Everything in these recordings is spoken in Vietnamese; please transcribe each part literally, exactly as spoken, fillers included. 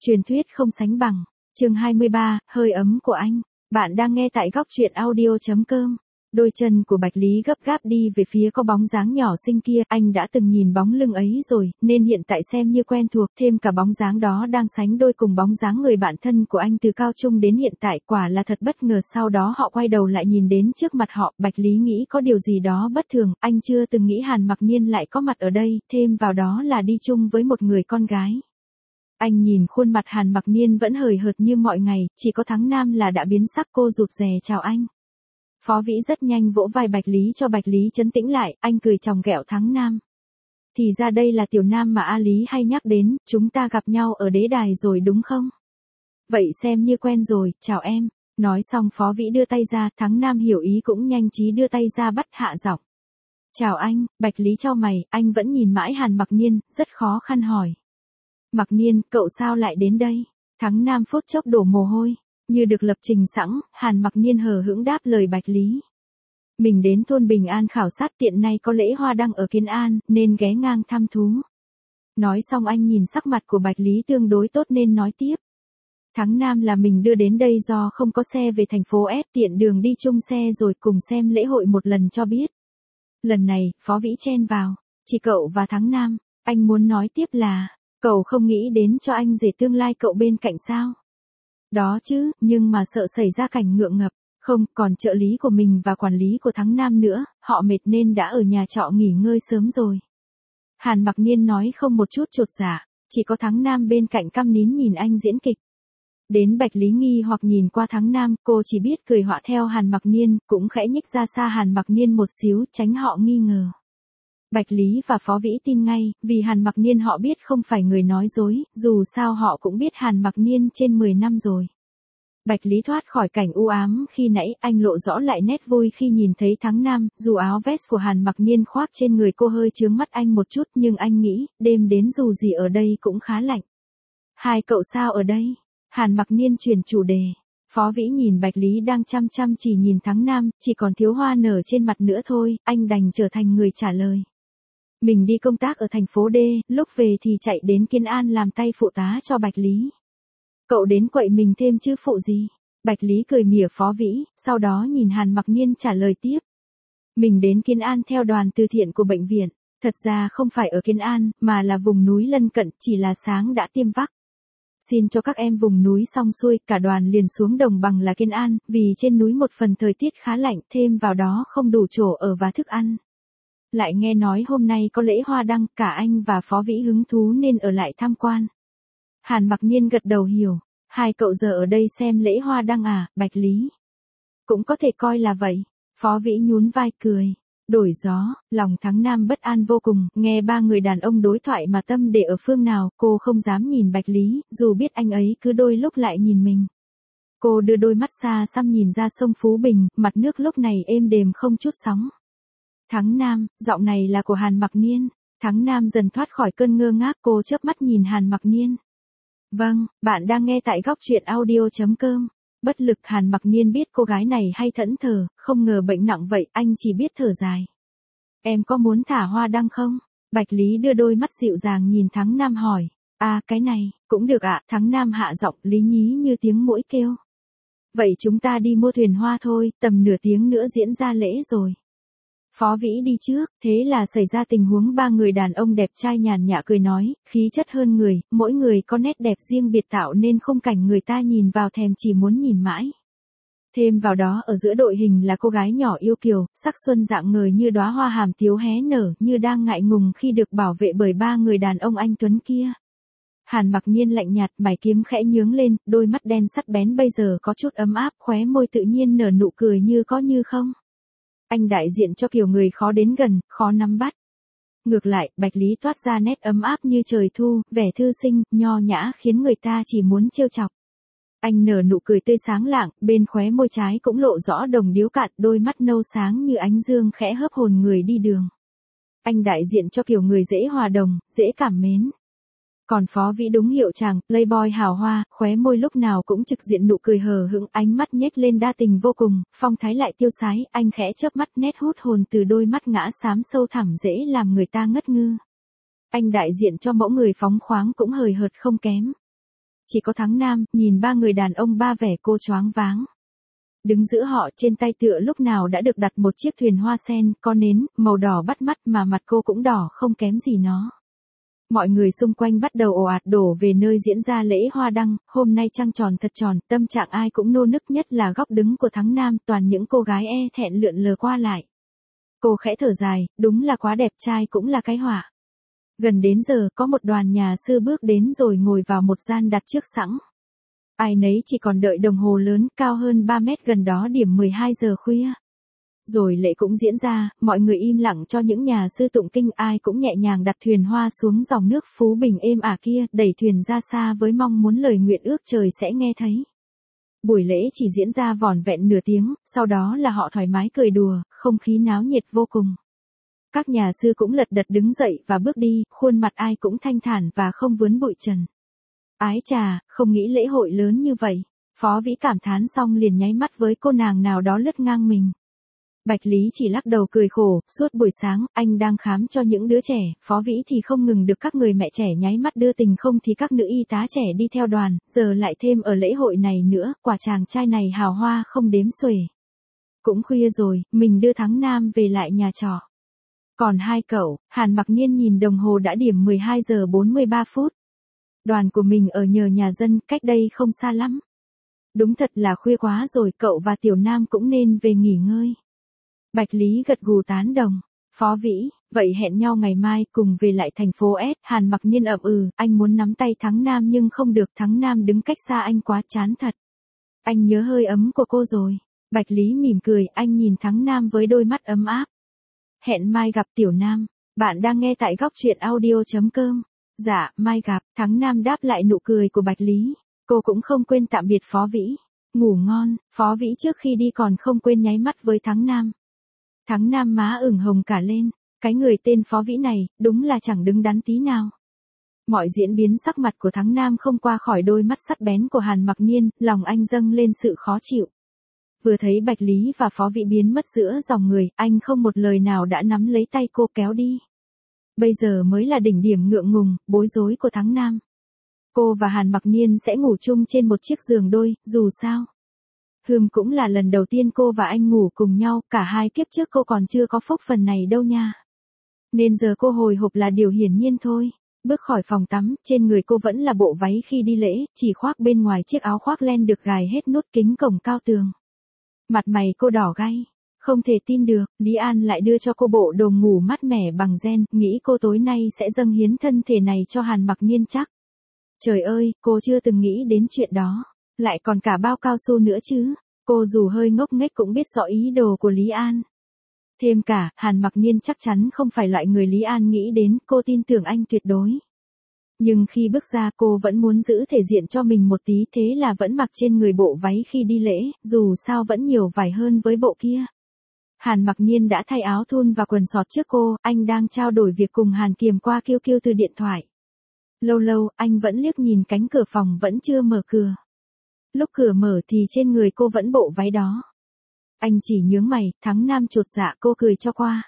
Truyền thuyết không sánh bằng. Chương hai mươi ba, hơi ấm của anh. Bạn đang nghe tại góc truyện audio chấm com. Đôi chân của Bạch Lý gấp gáp đi về phía có bóng dáng nhỏ xinh kia, anh đã từng nhìn bóng lưng ấy rồi, nên hiện tại xem như quen thuộc, thêm cả bóng dáng đó đang sánh đôi cùng bóng dáng người bạn thân của anh từ cao trung đến hiện tại, quả là thật bất ngờ. Sau đó họ quay đầu lại nhìn đến trước mặt họ, Bạch Lý nghĩ có điều gì đó bất thường, anh chưa từng nghĩ Hàn Mặc Niên lại có mặt ở đây, thêm vào đó là đi chung với một người con gái. Anh nhìn khuôn mặt Hàn Mặc Niên vẫn hời hợt như mọi ngày, chỉ có Thắng Nam là đã biến sắc. Cô rụt rè chào anh. Phó Vĩ rất nhanh vỗ vai Bạch Lý cho Bạch Lý trấn tĩnh lại, anh cười chòng ghẹo Thắng Nam. Thì ra đây là Tiểu Nam mà A Lý hay nhắc đến, chúng ta gặp nhau ở đế đài rồi đúng không? Vậy xem như quen rồi, chào em. Nói xong Phó Vĩ đưa tay ra, Thắng Nam hiểu ý cũng nhanh trí đưa tay ra bắt hạ giọng. Chào anh. Bạch Lý chau mày, anh vẫn nhìn mãi Hàn Mặc Niên, rất khó khăn hỏi. Mặc Niên, cậu sao lại đến đây? Thắng Nam phút chốc đổ mồ hôi. Như được lập trình sẵn, Hàn Mặc Niên hờ hững đáp lời Bạch Lý. Mình đến thôn Bình An khảo sát, tiện nay có lễ hoa đăng ở Kiến An, nên ghé ngang thăm thú. Nói xong anh nhìn sắc mặt của Bạch Lý tương đối tốt nên nói tiếp. Thắng Nam là mình đưa đến đây do không có xe về thành phố S, tiện đường đi chung xe rồi cùng xem lễ hội một lần cho biết. Lần này, Phó Vĩ chen vào. Chỉ cậu và Thắng Nam. Anh muốn nói tiếp là, cậu không nghĩ đến cho anh rể tương lai cậu bên cạnh sao? Đó chứ, nhưng mà sợ xảy ra cảnh ngượng ngập. Không, còn trợ lý của mình và quản lý của Thắng Nam nữa, họ mệt nên đã ở nhà trọ nghỉ ngơi sớm rồi. Hàn Mặc Niên nói không một chút chột dạ, chỉ có Thắng Nam bên cạnh căm nín nhìn anh diễn kịch. Đến Bạch Lý nghi hoặc nhìn qua Thắng Nam, cô chỉ biết cười họa theo Hàn Mặc Niên, cũng khẽ nhích ra xa Hàn Mặc Niên một xíu, tránh họ nghi ngờ. Bạch Lý và Phó Vĩ tin ngay, vì Hàn Mặc Niên họ biết không phải người nói dối, dù sao họ cũng biết Hàn Mặc Niên trên mười năm rồi. Bạch Lý thoát khỏi cảnh u ám khi nãy, anh lộ rõ lại nét vui khi nhìn thấy Thắng Nam, dù áo vest của Hàn Mặc Niên khoác trên người cô hơi chướng mắt anh một chút, nhưng anh nghĩ, đêm đến dù gì ở đây cũng khá lạnh. Hai cậu sao ở đây? Hàn Mặc Niên chuyển chủ đề. Phó Vĩ nhìn Bạch Lý đang chăm chăm chỉ nhìn Thắng Nam, chỉ còn thiếu hoa nở trên mặt nữa thôi, anh đành trở thành người trả lời. Mình đi công tác ở thành phố D, lúc về thì chạy đến Kiến An làm tay phụ tá cho Bạch Lý. Cậu đến quậy mình thêm chứ phụ gì? Bạch Lý cười mỉa Phó Vĩ, sau đó nhìn Hàn Mặc Niên trả lời tiếp. Mình đến Kiến An theo đoàn từ thiện của bệnh viện, thật ra không phải ở Kiến An, mà là vùng núi lân cận, chỉ là sáng đã tiêm vắc. Xin cho các em vùng núi xong xuôi, cả đoàn liền xuống đồng bằng là Kiến An, vì trên núi một phần thời tiết khá lạnh, thêm vào đó không đủ chỗ ở và thức ăn. Lại nghe nói hôm nay có lễ hoa đăng, cả anh và Phó Vĩ hứng thú nên ở lại tham quan. Hàn Mặc Niên gật đầu hiểu, hai cậu giờ ở đây xem lễ hoa đăng à? Bạch Lý. Cũng có thể coi là vậy. Phó Vĩ nhún vai cười. Đổi gió, lòng Thắng Nam bất an vô cùng, nghe ba người đàn ông đối thoại mà tâm để ở phương nào, cô không dám nhìn Bạch Lý, dù biết anh ấy cứ đôi lúc lại nhìn mình. Cô đưa đôi mắt xa xăm nhìn ra sông Phú Bình, mặt nước lúc này êm đềm không chút sóng. Thắng Nam, giọng này là của Hàn Mặc Niên. Thắng Nam dần thoát khỏi cơn ngơ ngác, cô chớp mắt nhìn Hàn Mặc Niên. Vâng, bạn đang nghe tại góc truyện audio chấm com. Bất lực Hàn Mặc Niên biết cô gái này hay thẫn thờ, không ngờ bệnh nặng vậy, anh chỉ biết thở dài. Em có muốn thả hoa đăng không? Bạch Lý đưa đôi mắt dịu dàng nhìn Thắng Nam hỏi. À, cái này, cũng được ạ. Thắng Nam hạ giọng lý nhí như tiếng muỗi kêu. Vậy chúng ta đi mua thuyền hoa thôi, tầm nửa tiếng nữa diễn ra lễ rồi. Phó Vĩ đi trước, thế là xảy ra tình huống ba người đàn ông đẹp trai nhàn nhã cười nói, khí chất hơn người, mỗi người có nét đẹp riêng biệt tạo nên khung cảnh người ta nhìn vào thèm chỉ muốn nhìn mãi. Thêm vào đó ở giữa đội hình là cô gái nhỏ yêu kiều, sắc xuân dạng ngời như đóa hoa hàm tiếu hé nở, như đang ngại ngùng khi được bảo vệ bởi ba người đàn ông anh tuấn kia. Hàn Mặc Niên lạnh nhạt, mày kiếm khẽ nhướng lên, đôi mắt đen sắt bén bây giờ có chút ấm áp, khóe môi tự nhiên nở nụ cười như có như không. Anh đại diện cho kiểu người khó đến gần, khó nắm bắt. Ngược lại, Bạch Lý toát ra nét ấm áp như trời thu, vẻ thư sinh, nho nhã khiến người ta chỉ muốn trêu chọc. Anh nở nụ cười tươi sáng lạng, bên khóe môi trái cũng lộ rõ đồng điếu cạn, đôi mắt nâu sáng như ánh dương khẽ hớp hồn người đi đường. Anh đại diện cho kiểu người dễ hòa đồng, dễ cảm mến. Còn Phó Vĩ đúng hiệu chàng, playboy hào hoa, khóe môi lúc nào cũng trực diện nụ cười hờ hững, ánh mắt nhếch lên đa tình vô cùng, phong thái lại tiêu sái, anh khẽ chớp mắt nét hút hồn từ đôi mắt ngã xám sâu thẳm dễ làm người ta ngất ngư. Anh đại diện cho mẫu người phóng khoáng cũng hời hợt không kém. Chỉ có Thắng Nam, nhìn ba người đàn ông ba vẻ cô choáng váng. Đứng giữa họ, trên tay tựa lúc nào đã được đặt một chiếc thuyền hoa sen, có nến, màu đỏ bắt mắt mà mặt cô cũng đỏ không kém gì nó. Mọi người xung quanh bắt đầu ồ ạt đổ về nơi diễn ra lễ hoa đăng, hôm nay trăng tròn thật tròn, tâm trạng ai cũng nô nức, nhất là góc đứng của Thắng Nam, toàn những cô gái e thẹn lượn lờ qua lại. Cô khẽ thở dài, đúng là quá đẹp trai cũng là cái họa. Gần đến giờ, có một đoàn nhà sư bước đến rồi ngồi vào một gian đặt trước sẵn. Ai nấy chỉ còn đợi đồng hồ lớn, cao hơn ba mét gần đó điểm mười hai giờ khuya. Rồi lễ cũng diễn ra, mọi người im lặng cho những nhà sư tụng kinh, ai cũng nhẹ nhàng đặt thuyền hoa xuống dòng nước Phú Bình êm ả kia, đẩy thuyền ra xa với mong muốn lời nguyện ước trời sẽ nghe thấy. Buổi lễ chỉ diễn ra vỏn vẹn nửa tiếng, sau đó là họ thoải mái cười đùa, không khí náo nhiệt vô cùng. Các nhà sư cũng lật đật đứng dậy và bước đi, khuôn mặt ai cũng thanh thản và không vướng bụi trần. Ái chà, không nghĩ lễ hội lớn như vậy. Phó Vĩ cảm thán xong liền nháy mắt với cô nàng nào đó lướt ngang mình. Bạch Lý chỉ lắc đầu cười khổ, suốt buổi sáng, anh đang khám cho những đứa trẻ, Phó Vĩ thì không ngừng được các người mẹ trẻ nháy mắt đưa tình, không thì các nữ y tá trẻ đi theo đoàn, giờ lại thêm ở lễ hội này nữa, quả chàng trai này hào hoa không đếm xuể. Cũng khuya rồi, mình đưa Thắng Nam về lại nhà trọ. Còn hai cậu, Hàn Mặc Niên nhìn đồng hồ đã điểm mười hai giờ bốn mươi ba phút. Đoàn của mình ở nhờ nhà dân, cách đây không xa lắm. Đúng thật là khuya quá rồi, cậu và Tiểu Nam cũng nên về nghỉ ngơi. Bạch Lý gật gù tán đồng. Phó Vĩ, vậy hẹn nhau ngày mai cùng về lại thành phố S. Hàn Mặc Niên ậm ừ, anh muốn nắm tay Thắng Nam nhưng không được, Thắng Nam đứng cách xa anh quá chán thật. Anh nhớ hơi ấm của cô rồi. Bạch Lý mỉm cười, anh nhìn Thắng Nam với đôi mắt ấm áp. Hẹn mai gặp Tiểu Nam. Bạn đang nghe tại góc truyện audio chấm com. Dạ, mai gặp. Thắng Nam đáp lại nụ cười của Bạch Lý. Cô cũng không quên tạm biệt Phó Vĩ. Ngủ ngon. Phó Vĩ trước khi đi còn không quên nháy mắt với Thắng Nam. Thắng Nam má ửng hồng cả lên. Cái người tên Phó Vĩ này, đúng là chẳng đứng đắn tí nào. Mọi diễn biến sắc mặt của Thắng Nam không qua khỏi đôi mắt sắc bén của Hàn Mặc Niên, lòng anh dâng lên sự khó chịu. Vừa thấy Bạch Lý và Phó Vĩ biến mất giữa dòng người, anh không một lời nào đã nắm lấy tay cô kéo đi. Bây giờ mới là đỉnh điểm ngượng ngùng, bối rối của Thắng Nam. Cô và Hàn Mặc Niên sẽ ngủ chung trên một chiếc giường đôi, dù sao. Hừm cũng là lần đầu tiên cô và anh ngủ cùng nhau, cả hai kiếp trước cô còn chưa có phúc phần này đâu nha. Nên giờ cô hồi hộp là điều hiển nhiên thôi. Bước khỏi phòng tắm, trên người cô vẫn là bộ váy khi đi lễ, chỉ khoác bên ngoài chiếc áo khoác len được gài hết nút kính cổng cao tường. Mặt mày cô đỏ gay. Không thể tin được, Lý An lại đưa cho cô bộ đồ ngủ mát mẻ bằng ren, nghĩ cô tối nay sẽ dâng hiến thân thể này cho Hàn Mặc Niên chắc. Trời ơi, cô chưa từng nghĩ đến chuyện đó. Lại còn cả bao cao su nữa chứ. Cô dù hơi ngốc nghếch cũng biết rõ ý đồ của Lý An. Thêm cả, Hàn Mặc Niên chắc chắn không phải loại người Lý An nghĩ đến, cô tin tưởng anh tuyệt đối. Nhưng khi bước ra cô vẫn muốn giữ thể diện cho mình một tí, thế là vẫn mặc trên người bộ váy khi đi lễ, dù sao vẫn nhiều vải hơn với bộ kia. Hàn Mặc Niên đã thay áo thun và quần sọt trước cô, anh đang trao đổi việc cùng Hàn Kiềm qua Q Q từ điện thoại. Lâu lâu, anh vẫn liếc nhìn cánh cửa phòng vẫn chưa mở cửa. Lúc cửa mở thì trên người cô vẫn bộ váy đó. Anh chỉ nhướng mày, Thắng Nam chột dạ, cô cười cho qua.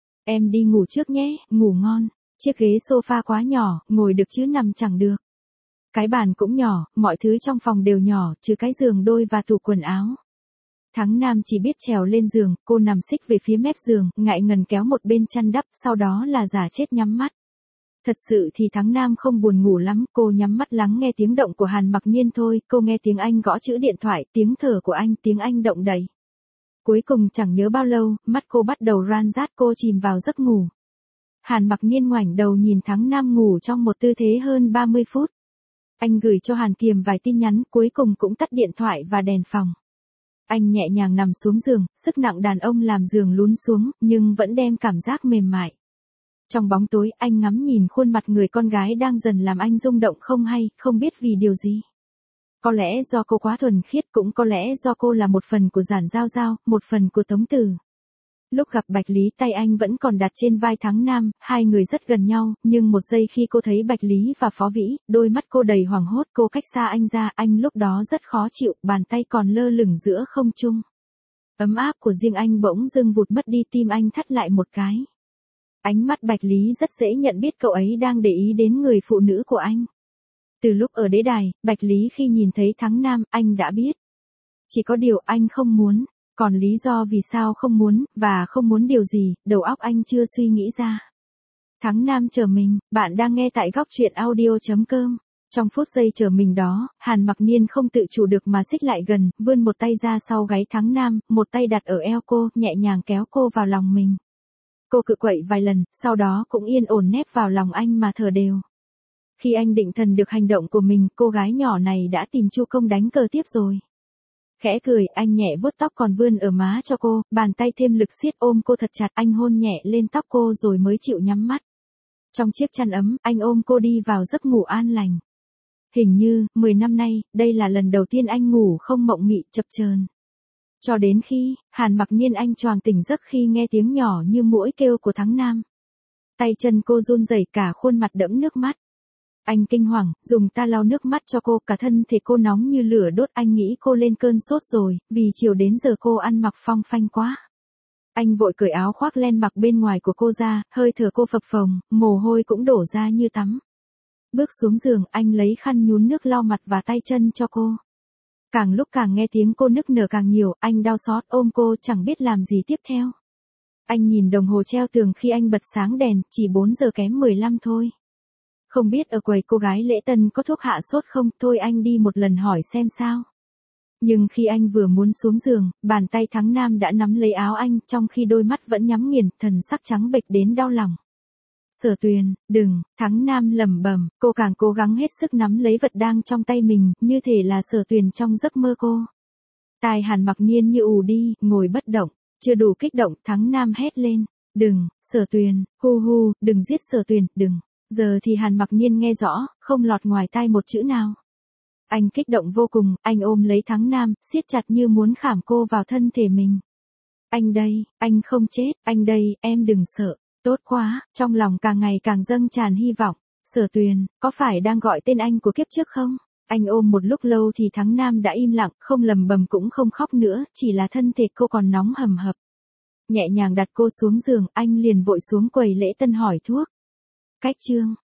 Em đi ngủ trước nhé, ngủ ngon. Chiếc ghế sofa quá nhỏ, ngồi được chứ nằm chẳng được. Cái bàn cũng nhỏ, mọi thứ trong phòng đều nhỏ, trừ cái giường đôi và tủ quần áo. Thắng Nam chỉ biết trèo lên giường, cô nằm xích về phía mép giường, ngại ngần kéo một bên chăn đắp, sau đó là giả chết nhắm mắt. Thật sự thì Thắng Nam không buồn ngủ lắm, cô nhắm mắt lắng nghe tiếng động của Hàn Mặc Niên thôi, cô nghe tiếng anh gõ chữ điện thoại, tiếng thở của anh, tiếng anh động đậy. Cuối cùng chẳng nhớ bao lâu, mắt cô bắt đầu ran rát, cô chìm vào giấc ngủ. Hàn Mặc Niên ngoảnh đầu nhìn Thắng Nam ngủ trong một tư thế hơn ba mươi phút. Anh gửi cho Hàn Kiềm vài tin nhắn, cuối cùng cũng tắt điện thoại và đèn phòng. Anh nhẹ nhàng nằm xuống giường, sức nặng đàn ông làm giường lún xuống, nhưng vẫn đem cảm giác mềm mại. Trong bóng tối, anh ngắm nhìn khuôn mặt người con gái đang dần làm anh rung động không hay, không biết vì điều gì. Có lẽ do cô quá thuần khiết, cũng có lẽ do cô là một phần của Giản Giao Giao, một phần của Tống Tử. Lúc gặp Bạch Lý tay anh vẫn còn đặt trên vai Thắng Nam, hai người rất gần nhau, nhưng một giây khi cô thấy Bạch Lý và Phó Vĩ, đôi mắt cô đầy hoảng hốt, cô cách xa anh ra, anh lúc đó rất khó chịu, bàn tay còn lơ lửng giữa không trung. Ấm áp của riêng anh bỗng dưng vụt mất đi, tim anh thắt lại một cái. Ánh mắt Bạch Lý rất dễ nhận biết cậu ấy đang để ý đến người phụ nữ của anh. Từ lúc ở đế đài, Bạch Lý khi nhìn thấy Thắng Nam, anh đã biết. Chỉ có điều anh không muốn, còn lý do vì sao không muốn, và không muốn điều gì, đầu óc anh chưa suy nghĩ ra. Thắng Nam chờ mình, bạn đang nghe tại góc truyện audio.com. Trong phút giây chờ mình đó, Hàn Mặc Niên không tự chủ được mà xích lại gần, vươn một tay ra sau gáy Thắng Nam, một tay đặt ở eo cô, nhẹ nhàng kéo cô vào lòng mình. Cô cự quậy vài lần, sau đó cũng yên ổn nép vào lòng anh mà thở đều. Khi anh định thần được hành động của mình, cô gái nhỏ này đã tìm Chu Công đánh cờ tiếp rồi. Khẽ cười, anh nhẹ vuốt tóc còn vươn ở má cho cô, bàn tay thêm lực siết ôm cô thật chặt, anh hôn nhẹ lên tóc cô rồi mới chịu nhắm mắt. Trong chiếc chăn ấm, anh ôm cô đi vào giấc ngủ an lành. Hình như, mười năm nay, đây là lần đầu tiên anh ngủ không mộng mị chập chờn. Cho đến khi, Hàn Mặc Niên anh choàng tỉnh giấc khi nghe tiếng nhỏ như muỗi kêu của Thắng Nam. Tay chân cô run rẩy, cả khuôn mặt đẫm nước mắt. Anh kinh hoàng, dùng ta lau nước mắt cho cô, cả thân thể cô nóng như lửa đốt, anh nghĩ cô lên cơn sốt rồi, vì chiều đến giờ cô ăn mặc phong phanh quá. Anh vội cởi áo khoác len mặc bên ngoài của cô ra, hơi thở cô phập phồng, mồ hôi cũng đổ ra như tắm. Bước xuống giường, anh lấy khăn nhún nước lau mặt và tay chân cho cô. Càng lúc càng nghe tiếng cô nức nở càng nhiều, anh đau xót ôm cô chẳng biết làm gì tiếp theo. Anh nhìn đồng hồ treo tường khi anh bật sáng đèn, chỉ bốn giờ kém mười lăm thôi. Không biết ở quầy cô gái lễ tân có thuốc hạ sốt không, thôi anh đi một lần hỏi xem sao. Nhưng khi anh vừa muốn xuống giường, bàn tay Thắng Nam đã nắm lấy áo anh, trong khi đôi mắt vẫn nhắm nghiền, thần sắc trắng bệch đến đau lòng. Sở Tuyền, đừng, Thắng Nam lẩm bẩm, cô càng cố gắng hết sức nắm lấy vật đang trong tay mình, như thể là Sở Tuyền trong giấc mơ cô. Tai Hàn Mặc Niên như ù đi, ngồi bất động, chưa đủ kích động, Thắng Nam hét lên, đừng, Sở Tuyền, hu hu, đừng giết Sở Tuyền, đừng. Giờ thì Hàn Mặc Niên nghe rõ, không lọt ngoài tai một chữ nào. Anh kích động vô cùng, anh ôm lấy Thắng Nam, siết chặt như muốn khảm cô vào thân thể mình. Anh đây, anh không chết, anh đây, em đừng sợ. Tốt quá, trong lòng càng ngày càng dâng tràn hy vọng. Sở Tuyền, có phải đang gọi tên anh của kiếp trước không? Anh ôm một lúc lâu thì Thắng Nam đã im lặng, không lầm bầm cũng không khóc nữa, chỉ là thân thể cô còn nóng hầm hập. Nhẹ nhàng đặt cô xuống giường, anh liền vội xuống quầy lễ tân hỏi thuốc. Cách chương